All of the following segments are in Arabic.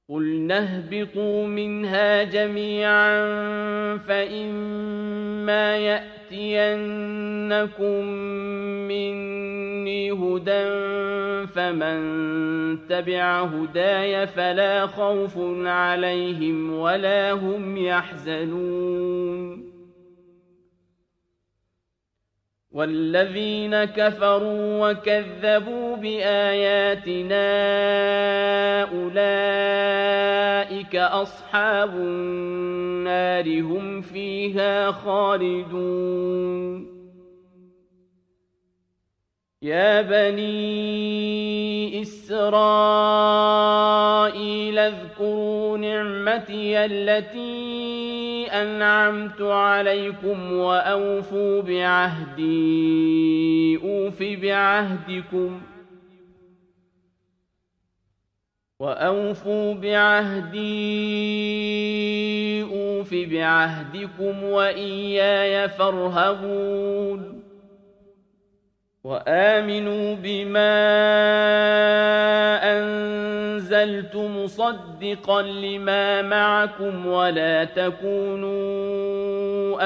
قُلْنَا اهْبِطُوا مِنْهَا جَمِيعًا فَإِمَّا يَأْتِيَنَّكُم مِّنِّي هُدًى فَمَن تَبِعَ هُدَايَ فَلَا خَوْفٌ عَلَيْهِمْ وَلَا هُمْ يَحْزَنُونَ وَالَّذِينَ كَفَرُوا وَكَذَّبُوا بِآيَاتِنَا أُولَٰئِكَ أَصْحَابُ النَّارِ هُمْ فِيهَا خَالِدُونَ يَا بَنِي إِسْرَائِيلَ اذْكُرُوا نِعْمَتِيَ الَّتِي أَنْعَمْتُ عَلَيْكُمْ وَأَوْفُوا بِعَهْدِي أُوفِ بِعَهْدِكُمْ وَإِيَّايَ فَارْهَبُونِ وَآمِنُوا بِمَا أَنزَلْتُ مُصَدِّقًا لِّمَا مَعَكُمْ وَلَا تَكُونُوا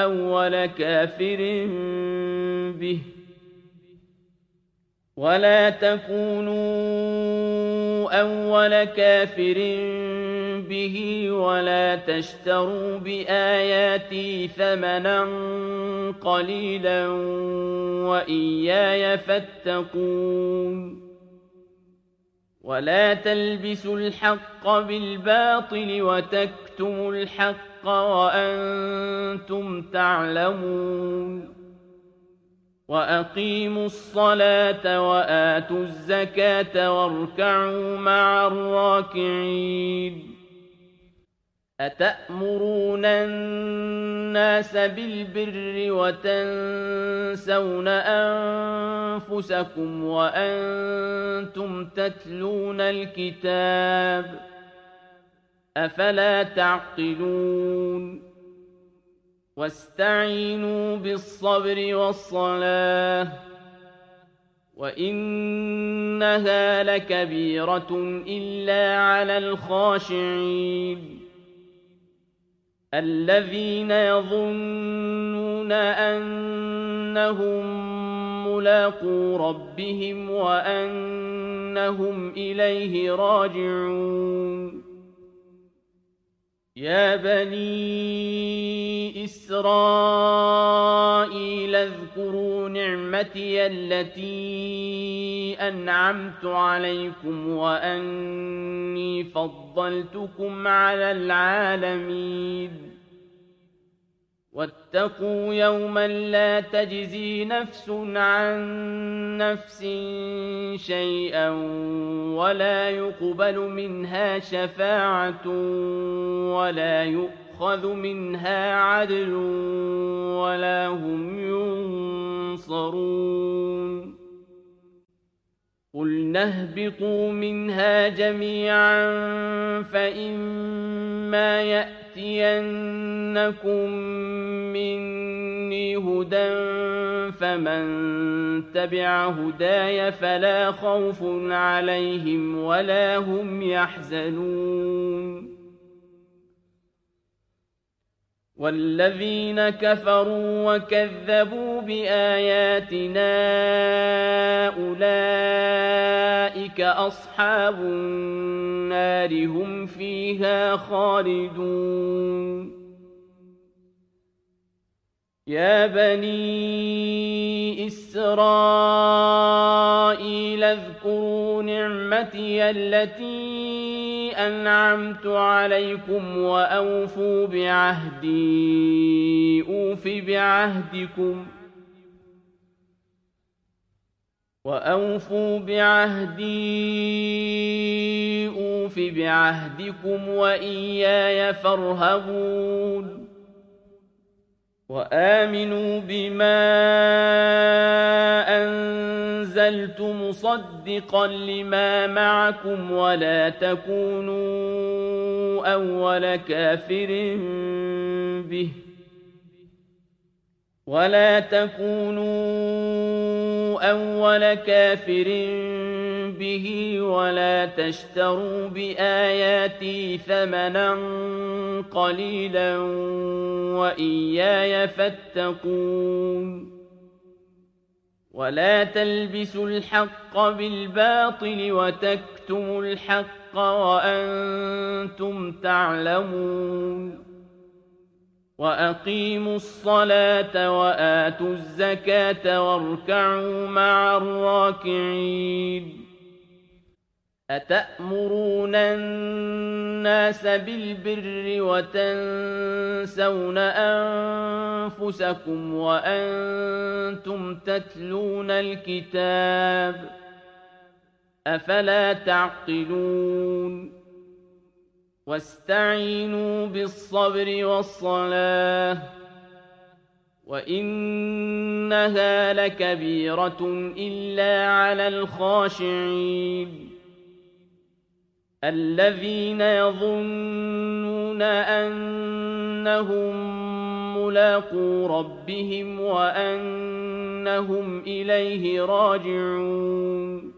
أَوَّلَ كَافِرٍ بِهِ وَلَا تَشْتَرُوا بِآيَاتِي ثَمَنًا قَلِيلًا وَإِيَّايَ فَاتَّقُونِ وَلَا تَلْبِسُوا الْحَقَّ بِالْبَاطِلِ وَتَكْتُمُوا الْحَقَّ وَأَنتُمْ تَعْلَمُونَ وَأَقِيمُوا الصَّلَاةَ وَآتُوا الزَّكَاةَ وَارْكَعُوا مَعَ الرَّاكِعِينَ أَتَأْمُرُونَ النَّاسَ بِالْبِرِّ وَتَنسَوْنَ أَنفُسَكُمْ وَأَنتُمْ تَتْلُونَ الْكِتَابَ أَفَلَا تَعْقِلُونَ وَاسْتَعِينُوا بِالصَّبْرِ وَالصَّلَاةِ وَإِنَّهَا لَكَبِيرَةٌ إِلَّا عَلَى الْخَاشِعِينَ الَّذِينَ يَظُنُّونَ أَنَّهُم مُّلَاقُو رَبِّهِمْ وَأَنَّهُمْ إِلَيْهِ راجعون يَا بَنِي إِسْرَائِيلَ اذْكُرُوا نِعْمَتِيَ الَّتِي أَنْعَمْتُ عَلَيْكُمْ وَأَنِّي فَضَّلْتُكُمْ عَلَى الْعَالَمِينَ وَاتَّقُوا يَوْمًا لَّا تَجْزِي نَفْسٌ عَن نَّفْسٍ شَيْئًا وَلَا يُقْبَلُ مِنْهَا شَفَاعَةٌ وَلَا يُؤْخَذُ مِنْهَا عَدْلٌ وَلَا هُمْ يُنصَرُونَ قُلْنَا اهْبِطُوا مِنْهَا جَمِيعًا فَإِمَّا يَأْتِيَنَّكُم مِّنِّي هُدًى فَمَن تَبِعَ هُدَايَ فَلَا خَوْفٌ عَلَيْهِمْ وَلَا هُمْ يَحْزَنُونَ وَالَّذِينَ كَفَرُوا وَكَذَّبُوا بِآيَاتِنَا أُولَٰئِكَ أَصْحَابُ النَّارِ هُمْ فِيهَا خَالِدُونَ يَا بَنِي إِسْرَائِيلَ اذْكُرُوا نِعْمَتِيَ الَّتِي أَنْعَمْتُ عَلَيْكُمْ وَأَوْفُوا بعهدي أوف بعهدكم وإياي فارهبون وآمنوا بما أنزلت مصدقا لما معكم ولا تكونوا أول كافر به ولا تشتروا بآياتي ثمنا قليلا وإياي فاتقون ولا تلبسوا الحق بالباطل وتكتموا الحق وأنتم تعلمون وأقيموا الصلاة وآتوا الزكاة واركعوا مع الراكعين أتأمرون الناس بالبر وتنسون أنفسكم وأنتم تتلون الكتاب أفلا تعقلون واستعينوا بالصبر والصلاة وإنها لكبيرة إلا على الخاشعين الذين يظنون أنهم ملاقو ربهم وأنهم إليه راجعون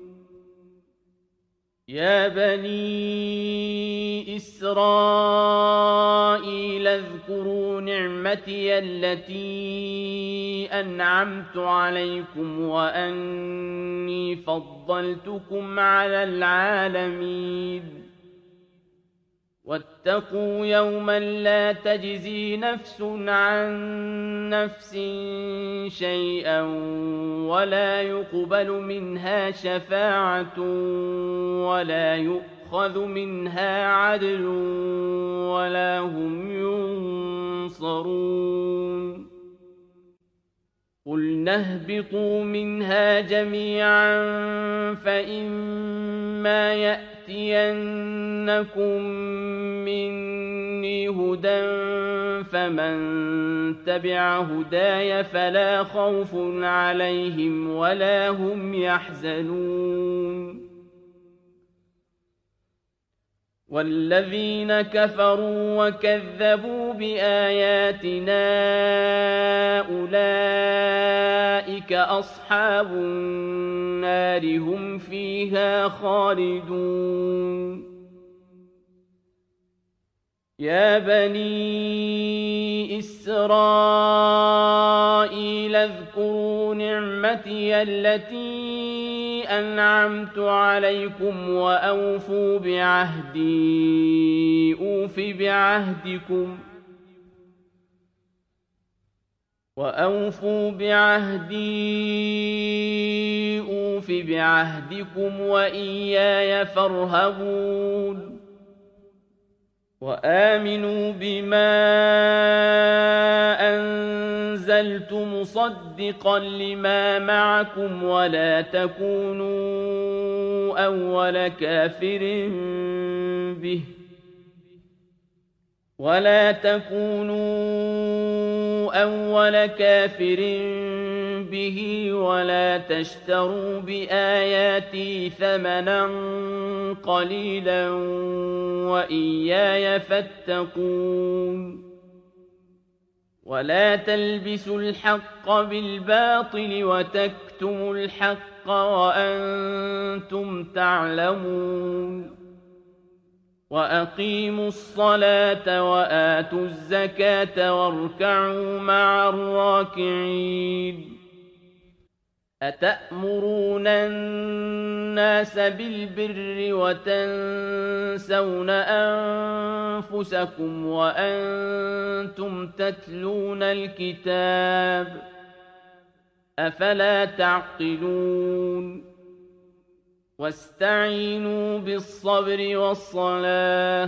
يا بني إسرائيل اذكروا نعمتي التي أنعمت عليكم وأني فضلتكم على العالمين واتقوا يوما لا تجزي نفس عن نفس شيئا ولا يقبل منها شفاعة ولا يؤخذ منها عدل ولا هم ينصرون قلنا اهبطوا منها جميعا فإما يأتينكم مني هدى فمن تبع هداي فلا خوف عليهم ولا هم يحزنون والذين كفروا وكذبوا بآياتنا أولئك أصحاب النار هم فيها خالدون يا بني إسرائيل اذكروا نعمتي التي أنعمت عليكم وأوفوا بعهدي أوف بعهدكم وإياي فارهبون وآمنوا بما أنزلت مصدقا لما معكم ولا تكونوا أول كافر به ولا تشتروا بآياتي ثمنا قليلا وإياي فاتقون ولا تلبسوا الحق بالباطل وتكتموا الحق وأنتم تعلمون وأقيموا الصلاة وآتوا الزكاة واركعوا مع الراكعين أتأمرون الناس بالبر وتنسون أنفسكم وأنتم تتلون الكتاب أفلا تعقلون واستعينوا بالصبر والصلاة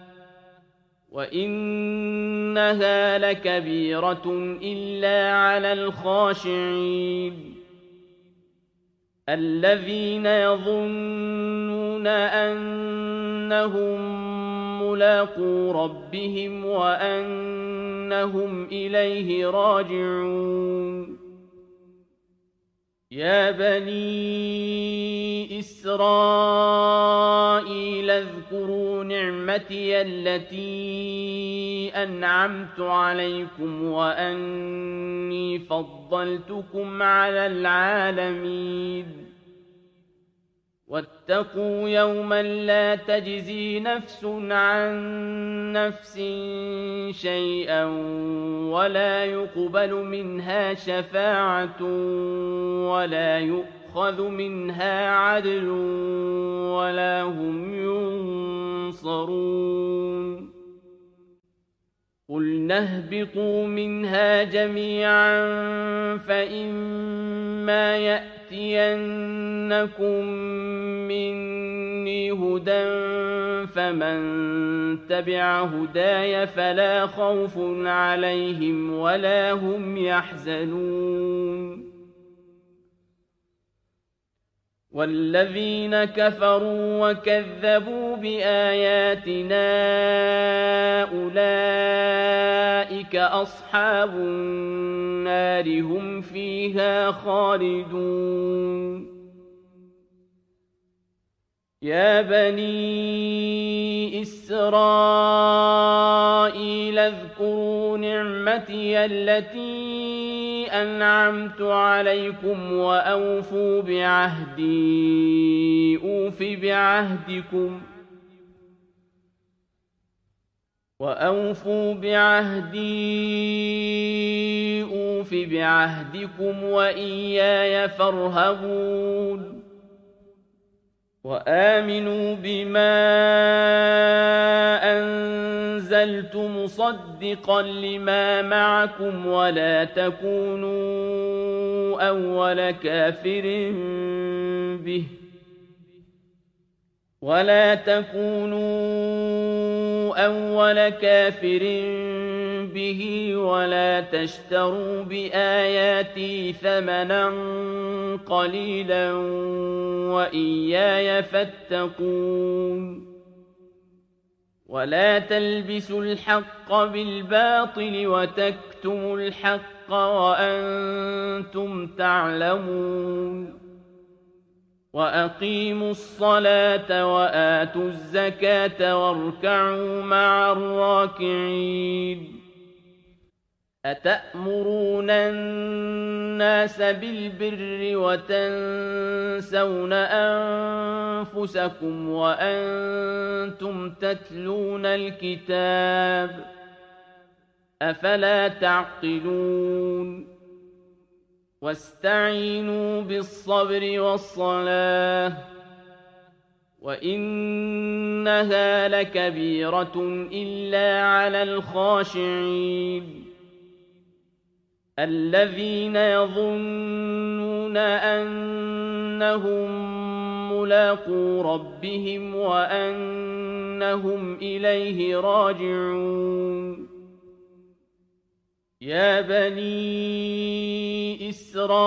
وإنها لكبيرة إلا على الخاشعين الذين يظنون أنهم ملاقو ربهم وأنهم إليه راجعون يا بني إسرائيل اذكروا نعمتي التي أنعمت عليكم وأني فضلتكم على العالمين واتقوا يوما لا تجزي نفس عن نفس شيئا ولا يقبل منها شفاعة ولا يؤخذ منها عدل ولا هم ينصرون قل اهبطوا منها جميعا فإما يأتينكم مني هدى فمن تبع هداي فلا خوف عليهم ولا هم يحزنون والذين كفروا وكذبوا بآياتنا أولئك أصحاب النار هم فيها خالدون يا بني إسرائيل اذكروا نعمتي التي أنعمت عليكم وأوفوا بعهدي أوف بعهدكم وإياي فارهبون وآمنوا بما أنزلت مصدقا لما معكم ولا تكونوا أول كافر به ولا تشتروا بآياتي ثمنا قليلا وإياي فاتقون ولا تلبسوا الحق بالباطل وتكتموا الحق وأنتم تعلمون وأقيموا الصلاة وآتوا الزكاة واركعوا مع الراكعين أتأمرون الناس بالبر وتنسون أنفسكم وأنتم تتلون الكتاب أفلا تعقلون واستعينوا بالصبر والصلاة وإنها لكبيرة إلا على الخاشعين الذين يظنون أنهم ملاقو ربهم وأنهم إليه راجعون يا بني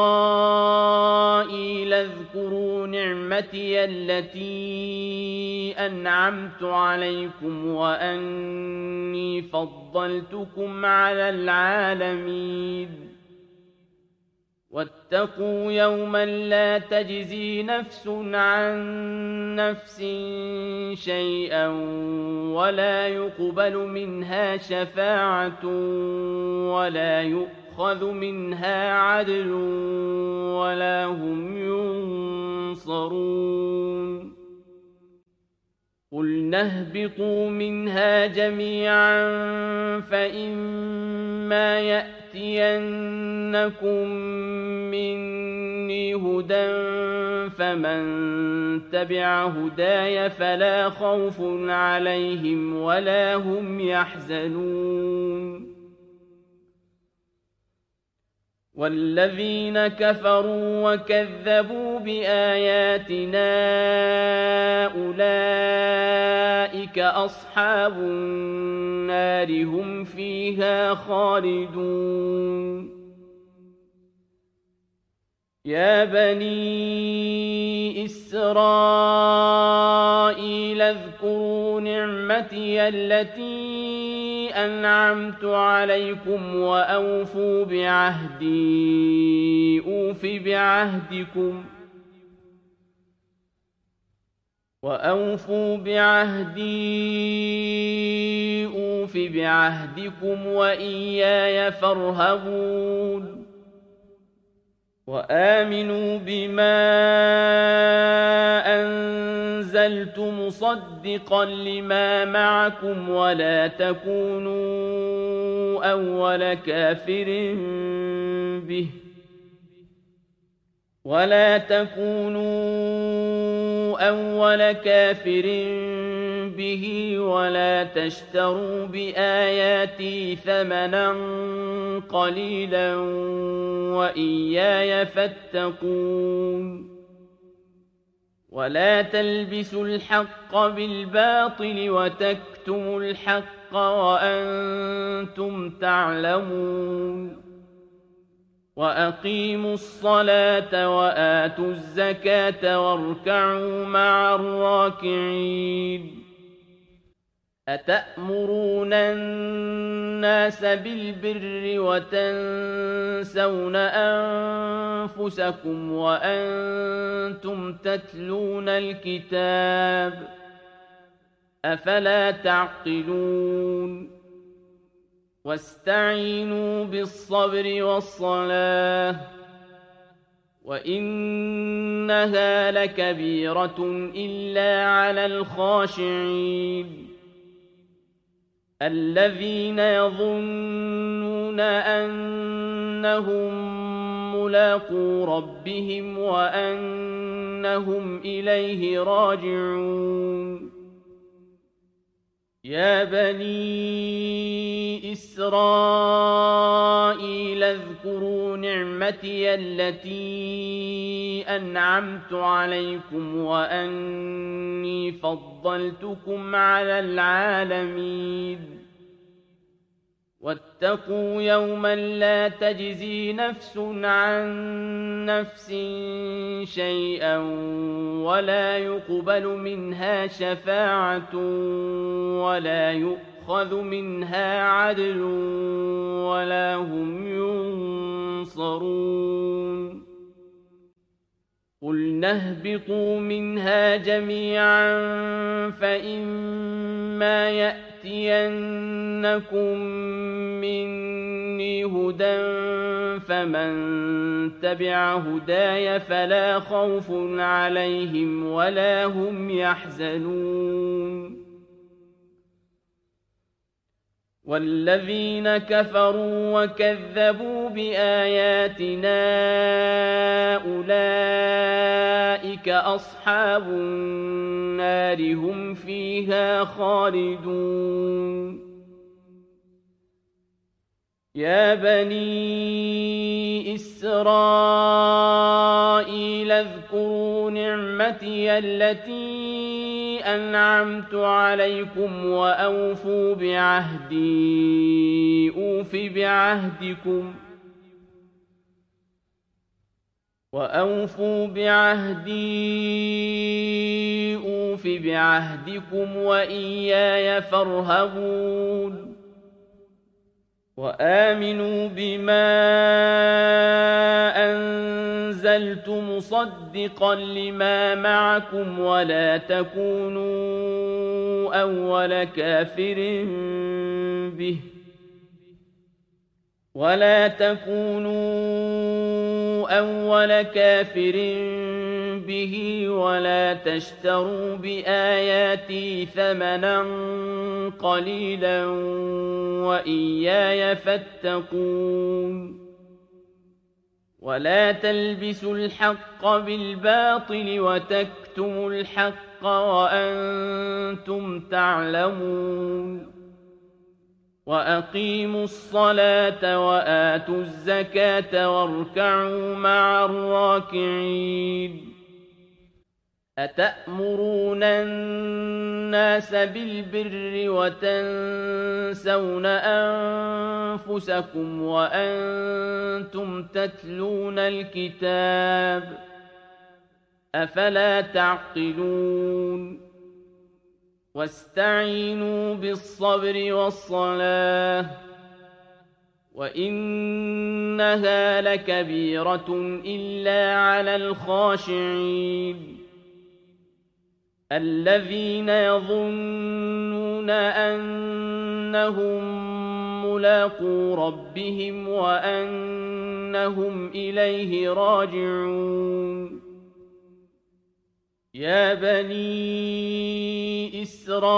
إسرائيل اذكروا نعمتي التي أنعمت عليكم وأني فضلتكم على العالمين واتقوا يوما لا تجزي نفس عن نفس شيئا ولا يقبل منها شفاعة ولا يؤخذ منها عدل ولا هم ينصرون قل اهبطوا منها جميعا فإما يأتينكم مني هدى فمن تبع هداي فلا خوف عليهم ولا هم يحزنون والذين كفروا وكذبوا بآياتنا أولئك أصحاب النار هم فيها خالدون يا بني إسرائيل اذكروا نعمتي التي أنعمت عليكم وأوفوا بعهدي أوف بعهدكم وإياي فارهبون وآمنوا بما أنزلت مصدقا لما معكم ولا تكونوا أول كافر به ولا تشتروا بآياتي ثمنا قليلا وإياي فاتقون ولا تلبسوا الحق بالباطل وتكتموا الحق وأنتم تعلمون وأقيموا الصلاة وآتوا الزكاة واركعوا مع الراكعين أتأمرون الناس بالبر وتنسون أنفسكم وأنتم تتلون الكتاب أفلا تعقلون واستعينوا بالصبر والصلاة وإنها لكبيرة إلا على الخاشعين الذين يظنون أنهم ملاقو ربهم وأنهم إليه راجعون يا بني إسرائيل اذكروا نعمتي التي أنعمت عليكم وأني فضلتكم على العالمين واتقوا يوما لا تجزي نفس عن نفس شيئا ولا يقبل منها شفاعة ولا يؤخذ منها عدل ولا هم ينصرون قلنا اهبطوا منها جميعا فإما يأتينكم مني هدى فمن تبع هداي فلا خوف عليهم ولا هم يحزنون والذين كفروا وكذبوا بآياتنا أولئك أصحاب النار هم فيها خالدون يا بني إسرائيل اذكروا نعمتي التي أنعمت عليكم وأوفوا بعهدي أوف بعهدكم وإياي فارهبون وآمنوا بما أنزلت مصدقا لما معكم ولا تكونوا أول كافر به ولا تشتروا بآياتي ثمنا قليلا وإياي فاتقون ولا تلبسوا الحق بالباطل وتكتموا الحق وأنتم تعلمون وأقيموا الصلاة وآتوا الزكاة واركعوا مع الراكعين أتأمرون الناس بالبر وتنسون أنفسكم وأنتم تتلون الكتاب أفلا تعقلون واستعينوا بالصبر والصلاة وإنها لكبيرة إلا على الخاشعين الذين يظنون أنهم ملاقو ربهم وأنهم أنهم إليه راجعون يا بني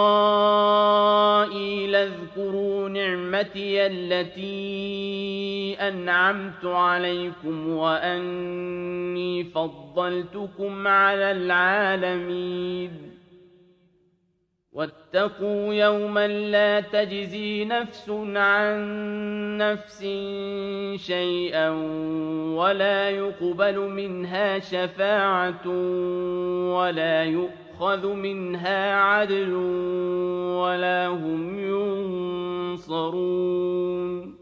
إسرائيل اذكروا نعمتي التي أنعمت عليكم وأني فضلتكم على العالمين واتقوا يوما لا تجزي نفس عن نفس شيئا ولا يقبل منها شفاعة ولا يؤخذ منها عدل ولا هم ينصرون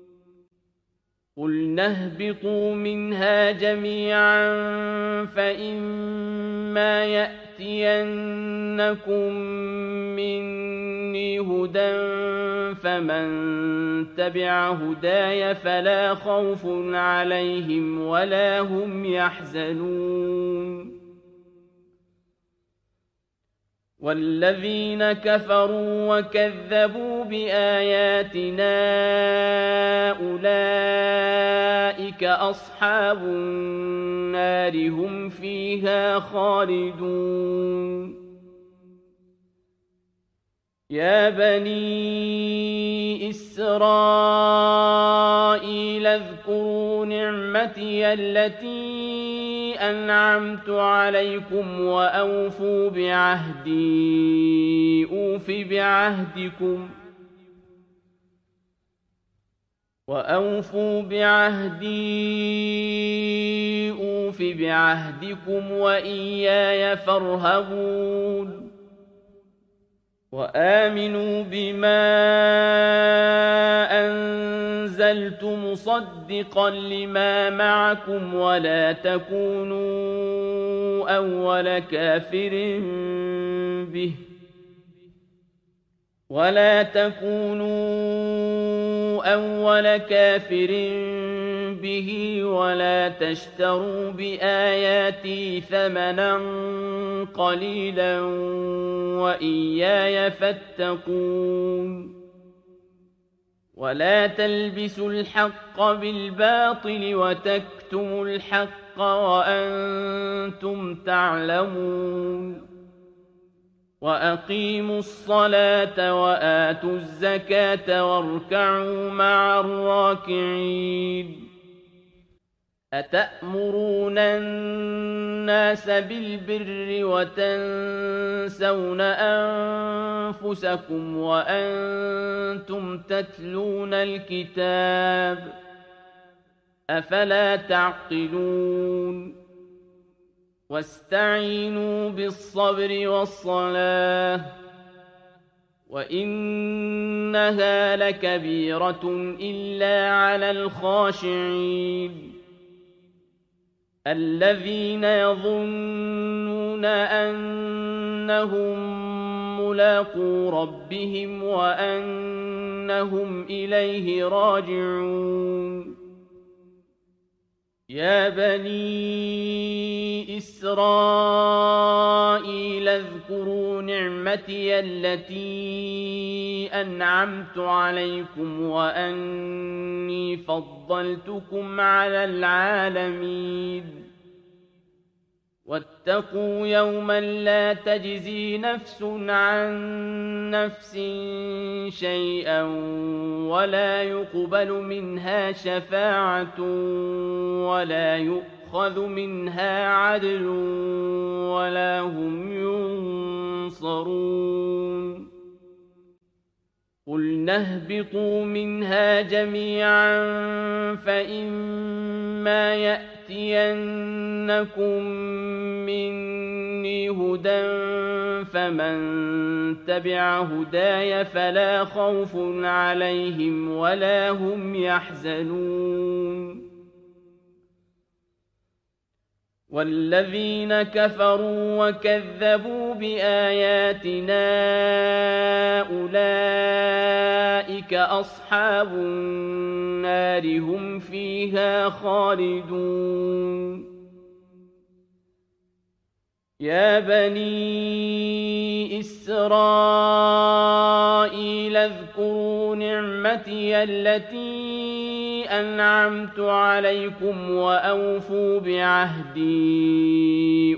قلنا اهبطوا منها جميعا فإما يأتينكم مني هدى فمن تبع هداي فلا خوف عليهم ولا هم يحزنون والذين كفروا وكذبوا بآياتنا أولئك أصحاب النار هم فيها خالدون يا بني إسرائيل اذكروا نعمتي التي أنعمت عليكم وأوفوا بعهدي أوف بعهدكم وإياي فارهبون وآمنوا بما أنزلت مصدقا لما معكم ولا تكونوا أول كافر به ولا تشتروا بآياتي ثمنا قليلا وإياي فاتقون ولا تلبسوا الحق بالباطل وتكتموا الحق وأنتم تعلمون وأقيموا الصلاة وآتوا الزكاة واركعوا مع الراكعين أتأمرون الناس بالبر وتنسون أنفسكم وأنتم تتلون الكتاب أفلا تعقلون واستعينوا بالصبر والصلاة وإنها لكبيرة إلا على الخاشعين الذين يظنون أنهم ملاقو ربهم وأنهم إليه راجعون يا بني إسرائيل اذكروا نعمتي التي أنعمت عليكم وأني فضلتكم على العالمين واتقوا يوما لا تجزي نفس عن نفس شيئا ولا يقبل منها شفاعة ولا يؤخذ منها عدل ولا هم ينصرون قلنا اهبطوا منها جميعا فإما يأتينكم مني هدى فمن تبع هداي فلا خوف عليهم ولا هم يحزنون والذين كفروا وكذبوا بآياتنا أولئك أصحاب النار هم فيها خالدون يا بني إسرائيل اذكروا نعمتي التي أنعمت عليكم وأوفوا بعهدي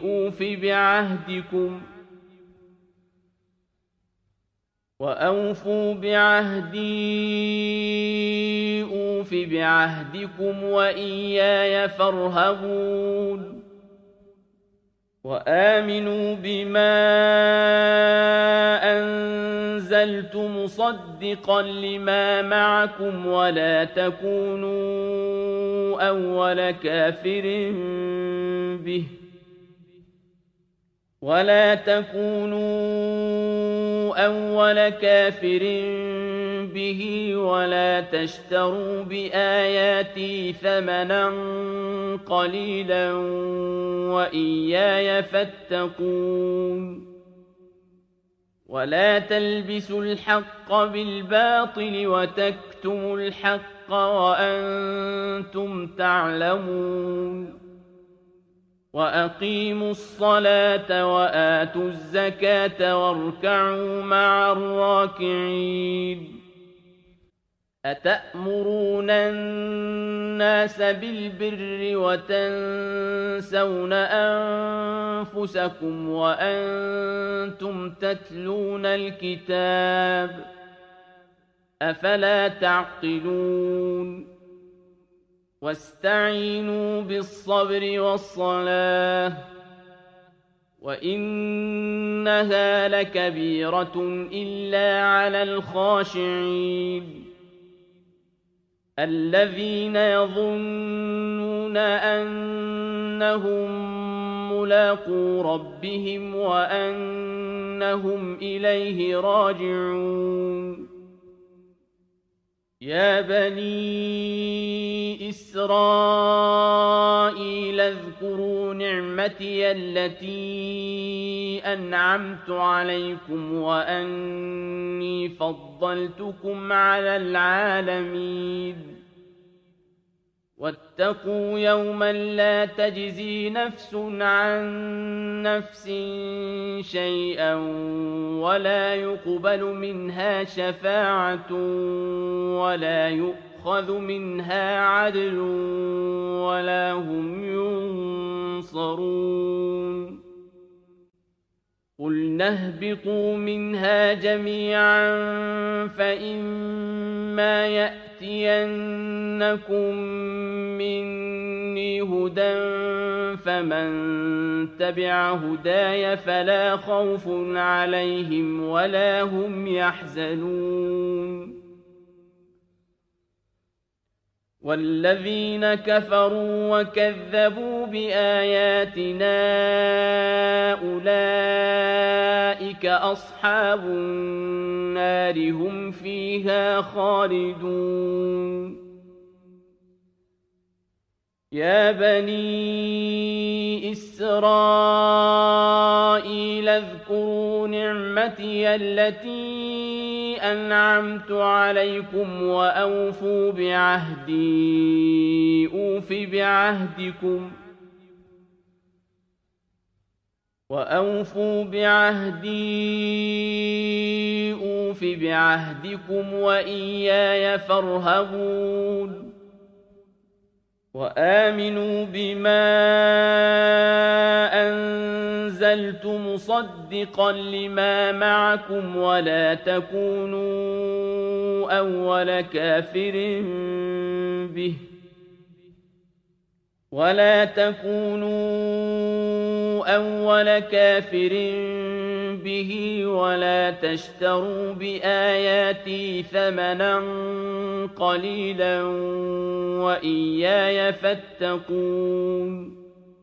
أوف بعهدكم وإياي فارهبون وآمنوا بما أنزلت مصدقا لما معكم ولا تكونوا أول كافر به ولا تشتروا بآياتي ثمنا قليلا وإياي فاتقون ولا تلبسوا الحق بالباطل وتكتموا الحق وأنتم تعلمون وأقيموا الصلاة وآتوا الزكاة واركعوا مع الراكعين أتأمرون الناس بالبر وتنسون أنفسكم وأنتم تتلون الكتاب أفلا تعقلون واستعينوا بالصبر والصلاة وإنها لكبيرة إلا على الخاشعين الذين يظنون أنهم ملاقو ربهم وأنهم إليه راجعون يا بني إسرائيل اذكروا نعمتي التي أنعمت عليكم وأني فضلتكم على العالمين واتقوا يوما لا تجزي نفس عن نفس شيئا ولا يقبل منها شفاعة ولا يؤخذ منها عدل ولا هم ينصرون قلنا اهبطوا منها جميعا فإما يأتينكم مني هدى فمن تبع هداي فلا خوف عليهم ولا هم يحزنون والذين كفروا وكذبوا بآياتنا أولئك أصحاب النار هم فيها خالدون يا بني إسرائيل اذكروا نعمتي التي أنعمت عليكم وأوفوا بعهدي أوف بعهدكم وإياي فارهبون وآمنوا بما أنزلت مصدقا لما معكم ولا تكونوا أول كافر به ولا تشتروا بآياتي ثمنا قليلا وإياي فاتقون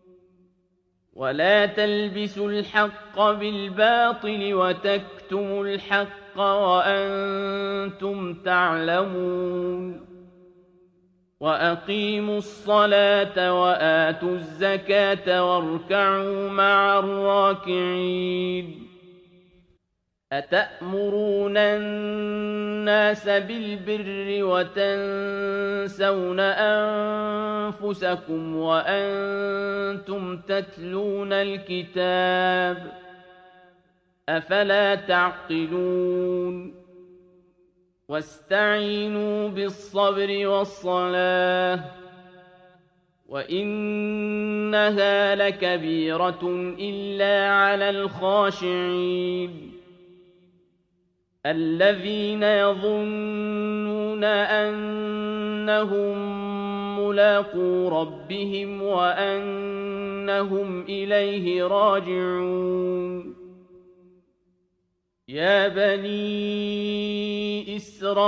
ولا تلبسوا الحق بالباطل وتكتموا الحق وأنتم تعلمون وأقيموا الصلاة وآتوا الزكاة واركعوا مع الراكعين أتأمرون الناس بالبر وتنسون أنفسكم وأنتم تتلون الكتاب أفلا تعقلون واستعينوا بالصبر والصلاة وإنها لكبيرة إلا على الخاشعين الذين يظنون أنهم ملاقو ربهم وأنهم إليه راجعون يا بني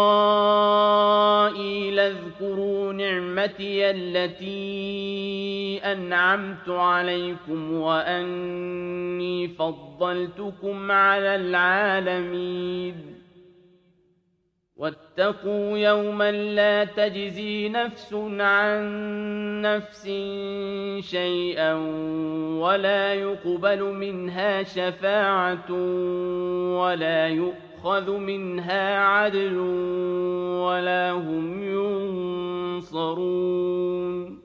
إسرائيل اذكروا نعمتي التي أنعمت عليكم وأني فضلتكم على العالمين واتقوا يوما لا تجزي نفس عن نفس شيئا ولا يقبل منها شفاعة ولا يؤخذ منها عدل ولا هم ينصرون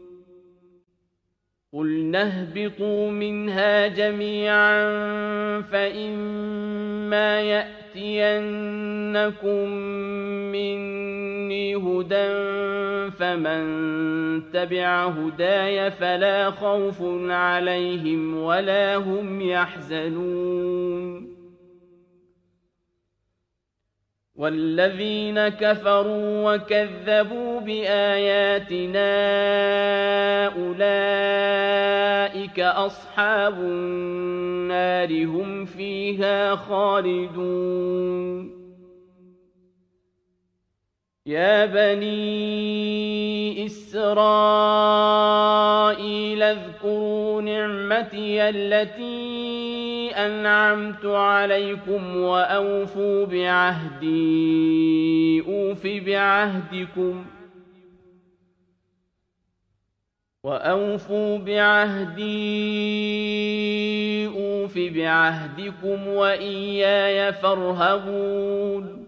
قلنا اهبطوا منها جميعا فإما يأتينكم مني هدى فمن تبع هداي فلا خوف عليهم ولا هم يحزنون والذين كفروا وكذبوا بآياتنا أولئك أصحاب النار هم فيها خالدون يا بني إسرائيل اذكروا نعمتي التي أنعمت عليكم وأوفوا بعهدي أوف بعهدكم وإياي فارهبون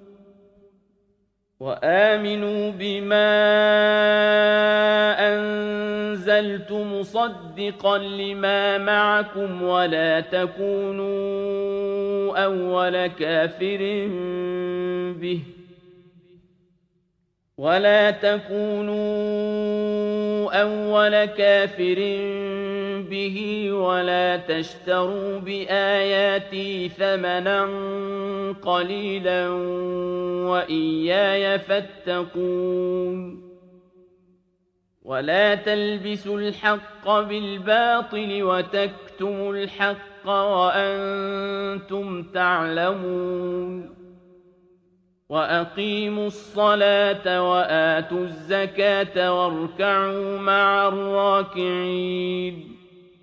وآمنوا بما أنزلت مصدقا لما معكم ولا تكونوا أول كافر به ولا تشتروا بآياتي ثمنا قليلا وإياي فاتقون ولا تلبسوا الحق بالباطل وتكتموا الحق وأنتم تعلمون وأقيموا الصلاة وآتوا الزكاة واركعوا مع الراكعين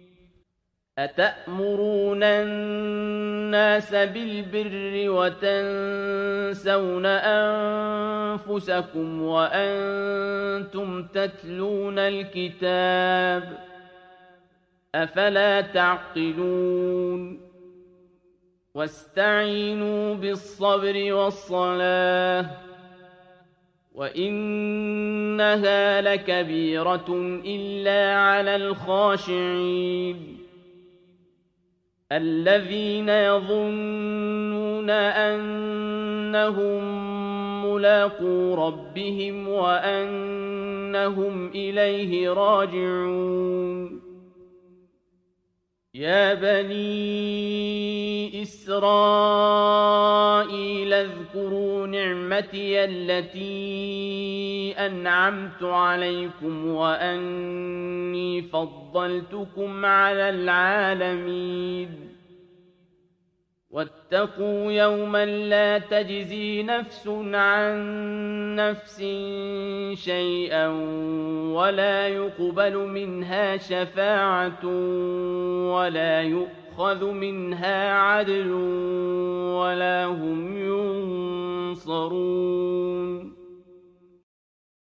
أتأمرون الناس بالبر وتنسون أنفسكم وأنتم تتلون الكتاب أفلا تعقلون واستعينوا بالصبر والصلاة وإنها لكبيرة إلا على الخاشعين الذين يظنون أنهم ملاقو ربهم وأنهم إليه راجعون يا بني إسرائيل اذكروا نعمتي التي أنعمت عليكم وأني فضلتكم على العالمين واتقوا يوما لا تجزي نفس عن نفس شيئا ولا يقبل منها شفاعة ولا يؤخذ منها عدل ولا هم ينصرون